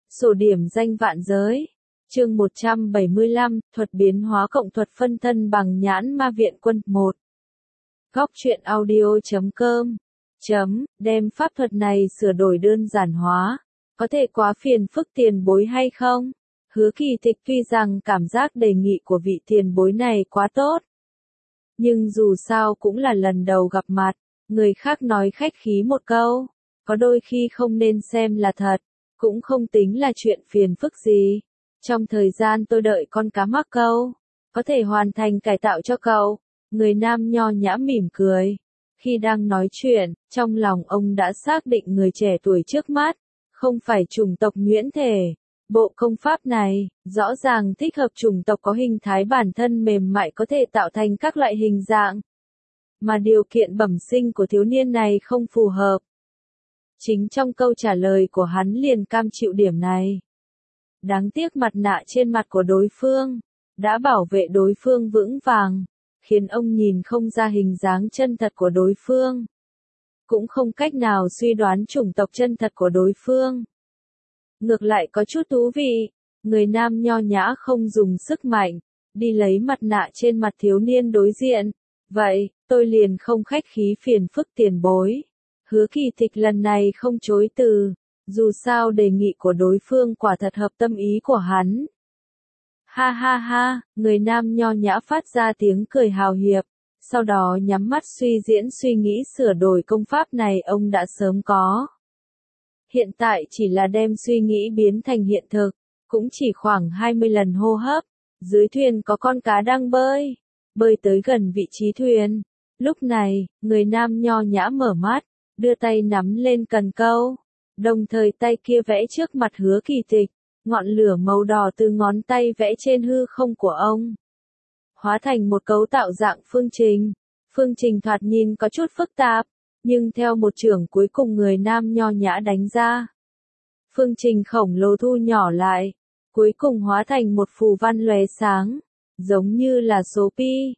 Sổ điểm danh vạn giới. Chương 175, thuật biến hóa cộng thuật phân thân bằng nhãn ma viện quân 1. Góc truyện audio.com đem pháp thuật này sửa đổi đơn giản hóa. Có thể quá phiền phức tiền bối hay không? Hứa Kỳ Tịch tuy rằng cảm giác đề nghị của vị tiền bối này quá tốt. Nhưng dù sao cũng là lần đầu gặp mặt, người khác nói khách khí một câu, có đôi khi không nên xem là thật, cũng không tính là chuyện phiền phức gì. Trong thời gian tôi đợi con cá mắc câu, có thể hoàn thành cải tạo cho cậu. Người nam nho nhã mỉm cười. Khi đang nói chuyện, trong lòng ông đã xác định người trẻ tuổi trước mắt, không phải chủng tộc nhuyễn thể. Bộ công pháp này, rõ ràng thích hợp chủng tộc có hình thái bản thân mềm mại có thể tạo thành các loại hình dạng. Mà điều kiện bẩm sinh của thiếu niên này không phù hợp. Chính trong câu trả lời của hắn liền cam chịu điểm này. Đáng tiếc mặt nạ trên mặt của đối phương đã bảo vệ đối phương vững vàng, khiến ông nhìn không ra hình dáng chân thật của đối phương. Cũng không cách nào suy đoán chủng tộc chân thật của đối phương. Ngược lại có chút thú vị, người nam nho nhã không dùng sức mạnh, đi lấy mặt nạ trên mặt thiếu niên đối diện. Vậy, tôi liền không khách khí phiền phức tiền bối. Hứa Kỳ Tịch lần này không chối từ, dù sao đề nghị của đối phương quả thật hợp tâm ý của hắn. Ha ha ha, người nam nho nhã phát ra tiếng cười hào hiệp, sau đó nhắm mắt suy diễn suy nghĩ sửa đổi công pháp này ông đã sớm có. Hiện tại chỉ là đem suy nghĩ biến thành hiện thực, cũng chỉ khoảng 20 lần hô hấp. Dưới thuyền có con cá đang bơi tới gần vị trí thuyền. Lúc này, người nam nho nhã mở mắt, đưa tay nắm lên cần câu, đồng thời tay kia vẽ trước mặt Hứa Kỳ Tịch, ngọn lửa màu đỏ từ ngón tay vẽ trên hư không của ông, hóa thành một cấu tạo dạng phương trình. Phương trình thoạt nhìn có chút phức tạp, nhưng theo một chưởng cuối cùng người nam nho nhã đánh ra, phương trình khổng lồ thu nhỏ lại, cuối cùng hóa thành một phù văn lóe sáng, giống như là số pi.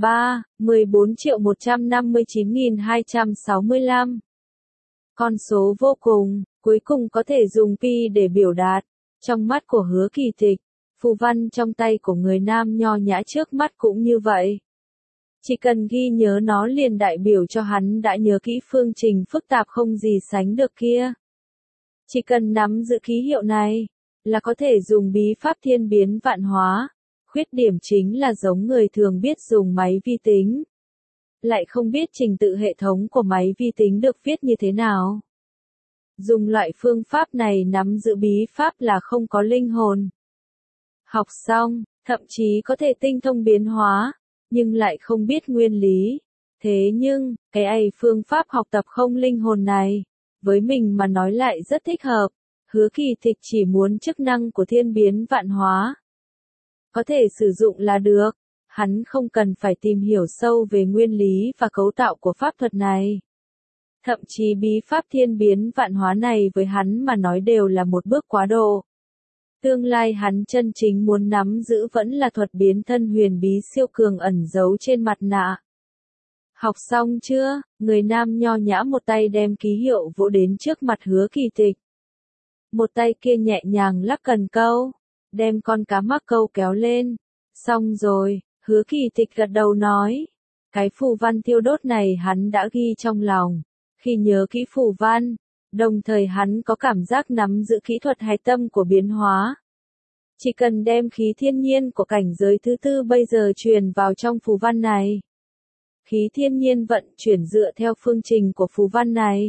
14.159.265. Con số vô cùng, cuối cùng có thể dùng pi để biểu đạt. Trong mắt của Hứa Kỳ Tịch, phù văn trong tay của người nam nho nhã trước mắt cũng như vậy. Chỉ cần ghi nhớ nó liền đại biểu cho hắn đã nhớ kỹ phương trình phức tạp không gì sánh được kia. Chỉ cần nắm giữ ký hiệu này, là có thể dùng bí pháp thiên biến vạn hóa. Khuyết điểm chính là giống người thường biết dùng máy vi tính, lại không biết trình tự hệ thống của máy vi tính được viết như thế nào. Dùng loại phương pháp này nắm giữ bí pháp là không có linh hồn. Học xong, thậm chí có thể tinh thông biến hóa, nhưng lại không biết nguyên lý. Thế nhưng, cái phương pháp học tập không linh hồn này, với mình mà nói lại rất thích hợp. Hứa Kỳ Tịch chỉ muốn chức năng của thiên biến vạn hóa có thể sử dụng là được, hắn không cần phải tìm hiểu sâu về nguyên lý và cấu tạo của pháp thuật này. Thậm chí bí pháp thiên biến vạn hóa này với hắn mà nói đều là một bước quá độ. Tương lai hắn chân chính muốn nắm giữ vẫn là thuật biến thân huyền bí siêu cường ẩn giấu trên mặt nạ. Học xong chưa? Người nam nho nhã một tay đem ký hiệu vỗ đến trước mặt Hứa Kỳ Tịch. Một tay kia nhẹ nhàng lắc cần câu, đem con cá mắc câu kéo lên. Xong rồi, Hứa Kỳ Tịch gật đầu nói. Cái phù văn thiêu đốt này hắn đã ghi trong lòng. Khi nhớ kỹ phù văn, đồng thời hắn có cảm giác nắm giữ kỹ thuật hạch tâm của biến hóa. Chỉ cần đem khí thiên nhiên của cảnh giới thứ tư bây giờ truyền vào trong phù văn này. Khí thiên nhiên vận chuyển dựa theo phương trình của phù văn này.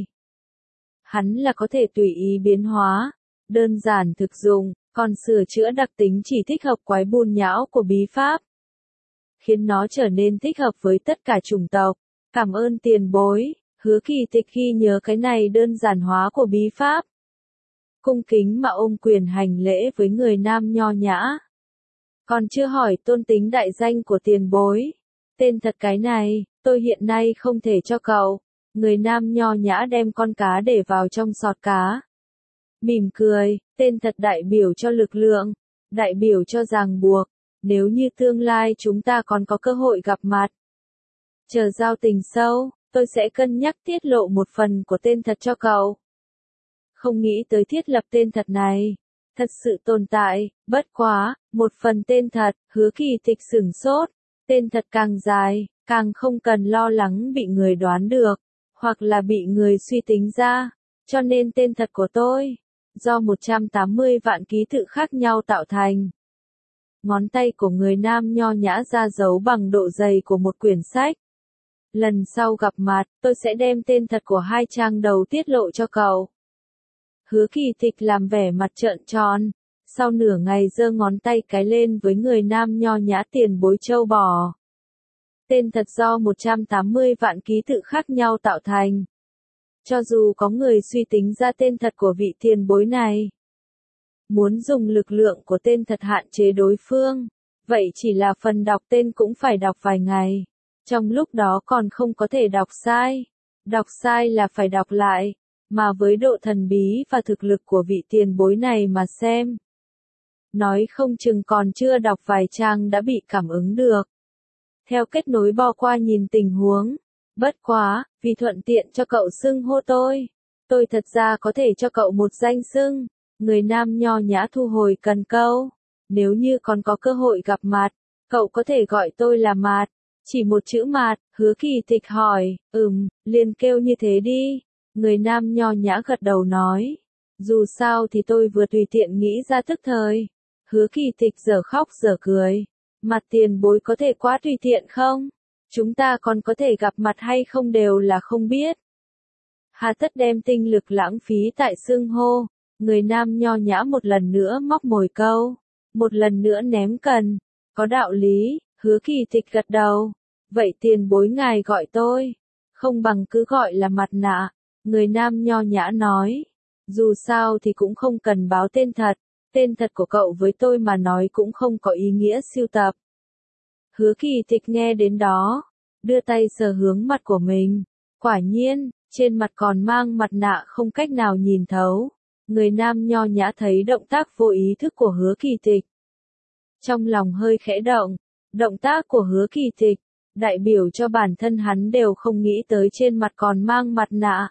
Hắn là có thể tùy ý biến hóa, đơn giản thực dụng. Còn sửa chữa đặc tính chỉ thích hợp quái bùn nhão của bí pháp, khiến nó trở nên thích hợp với tất cả chủng tộc. Cảm ơn tiền bối. Hứa Kỳ Tịch khi nhớ cái này đơn giản hóa của bí pháp, cung kính mà ôm quyền hành lễ với người nam nho nhã. Còn chưa hỏi tôn tính đại danh của tiền bối. Tên thật cái này, tôi hiện nay không thể cho cậu. Người nam nho nhã đem con cá để vào trong sọt cá. Mỉm cười, tên thật đại biểu cho lực lượng, đại biểu cho ràng buộc. Nếu như tương lai chúng ta còn có cơ hội gặp mặt, chờ giao tình sâu, tôi sẽ cân nhắc tiết lộ một phần của tên thật cho cậu. Không nghĩ tới thiết lập tên thật này, thật sự tồn tại, bất quá, một phần tên thật, Hứa Kỳ Tịch sửng sốt, tên thật càng dài, càng không cần lo lắng bị người đoán được, hoặc là bị người suy tính ra, cho nên tên thật của tôi, do 180 vạn ký tự khác nhau tạo thành. Ngón tay của người nam nho nhã ra dấu bằng độ dày của một quyển sách. Lần sau gặp mặt, tôi sẽ đem tên thật của 2 trang đầu tiết lộ cho cậu. Hứa Kỳ Tịch làm vẻ mặt trợn tròn, sau nửa ngày giơ ngón tay cái lên với người nam nho nhã tiền bối châu bò. Tên thật do 180 vạn ký tự khác nhau tạo thành. Cho dù có người suy tính ra tên thật của vị tiền bối này, muốn dùng lực lượng của tên thật hạn chế đối phương, vậy chỉ là phần đọc tên cũng phải đọc vài ngày. Trong lúc đó còn không có thể đọc sai. Đọc sai là phải đọc lại, mà với độ thần bí và thực lực của vị tiền bối này mà xem, nói không chừng còn chưa đọc vài trang đã bị cảm ứng được. Theo kết nối bo qua nhìn tình huống, bất quá, vì thuận tiện cho cậu xưng hô tôi thật ra có thể cho cậu một danh xưng. Người nam nho nhã thu hồi cần câu. Nếu như còn có cơ hội gặp mặt, cậu có thể gọi tôi là Mạt. Chỉ một chữ Mạt, Hứa Kỳ Tịch hỏi, liền kêu như thế đi. Người nam nho nhã gật đầu nói, dù sao thì tôi vừa tùy tiện nghĩ ra tức thời. Hứa Kỳ Tịch giờ khóc giờ cười. Mặt tiền bối có thể quá tùy tiện không? Chúng ta còn có thể gặp mặt hay không đều là không biết. Hà tất đem tinh lực lãng phí tại xưng hô. Người nam nho nhã một lần nữa móc mồi câu, một lần nữa ném cần. Có đạo lý, Hứa Kỳ Tịch gật đầu. Vậy tiền bối ngài gọi tôi, không bằng cứ gọi là Mặt Nạ. Người nam nho nhã nói, dù sao thì cũng không cần báo tên thật của cậu với tôi mà nói cũng không có ý nghĩa sưu tập. Hứa Kỳ Tịch nghe đến đó, đưa tay sờ hướng mặt của mình, quả nhiên, trên mặt còn mang mặt nạ không cách nào nhìn thấu. Người nam nho nhã thấy động tác vô ý thức của Hứa Kỳ Tịch. Trong lòng hơi khẽ động tác của Hứa Kỳ Tịch, đại biểu cho bản thân hắn đều không nghĩ tới trên mặt còn mang mặt nạ.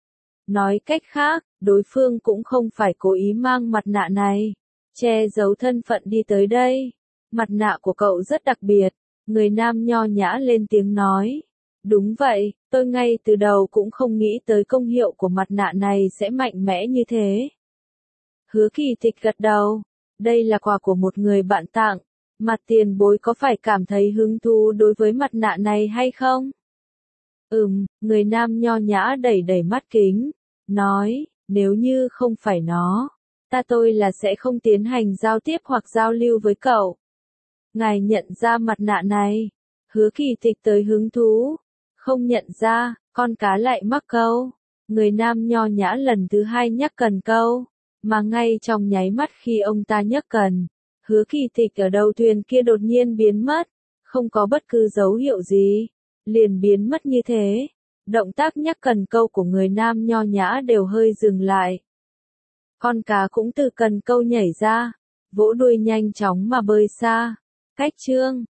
Nói cách khác, đối phương cũng không phải cố ý mang mặt nạ này, che giấu thân phận đi tới đây. Mặt nạ của cậu rất đặc biệt, người nam nho nhã lên tiếng nói. Đúng vậy, tôi ngay từ đầu cũng không nghĩ tới công hiệu của mặt nạ này sẽ mạnh mẽ như thế. Hứa Kỳ Tịch gật đầu, đây là quà của một người bạn tặng. Mặt tiền bối có phải cảm thấy hứng thú đối với mặt nạ này hay không? Người nam nho nhã đẩy đẩy mắt kính, nói, nếu như không phải nó, tôi là sẽ không tiến hành giao tiếp hoặc giao lưu với cậu. Ngài nhận ra mặt nạ này? Hứa Kỳ Tịch tới hứng thú. Không nhận ra, con cá lại mắc câu. Người nam nho nhã lần thứ 2 nhắc cần câu, mà ngay trong nháy mắt khi ông ta nhắc cần, Hứa Kỳ Tịch ở đầu thuyền kia đột nhiên biến mất, không có bất cứ dấu hiệu gì, liền biến mất như thế. Động tác nhắc cần câu của người nam nho nhã đều hơi dừng lại. Con cá cũng từ cần câu nhảy ra, vỗ đuôi nhanh chóng mà bơi xa. Cách chương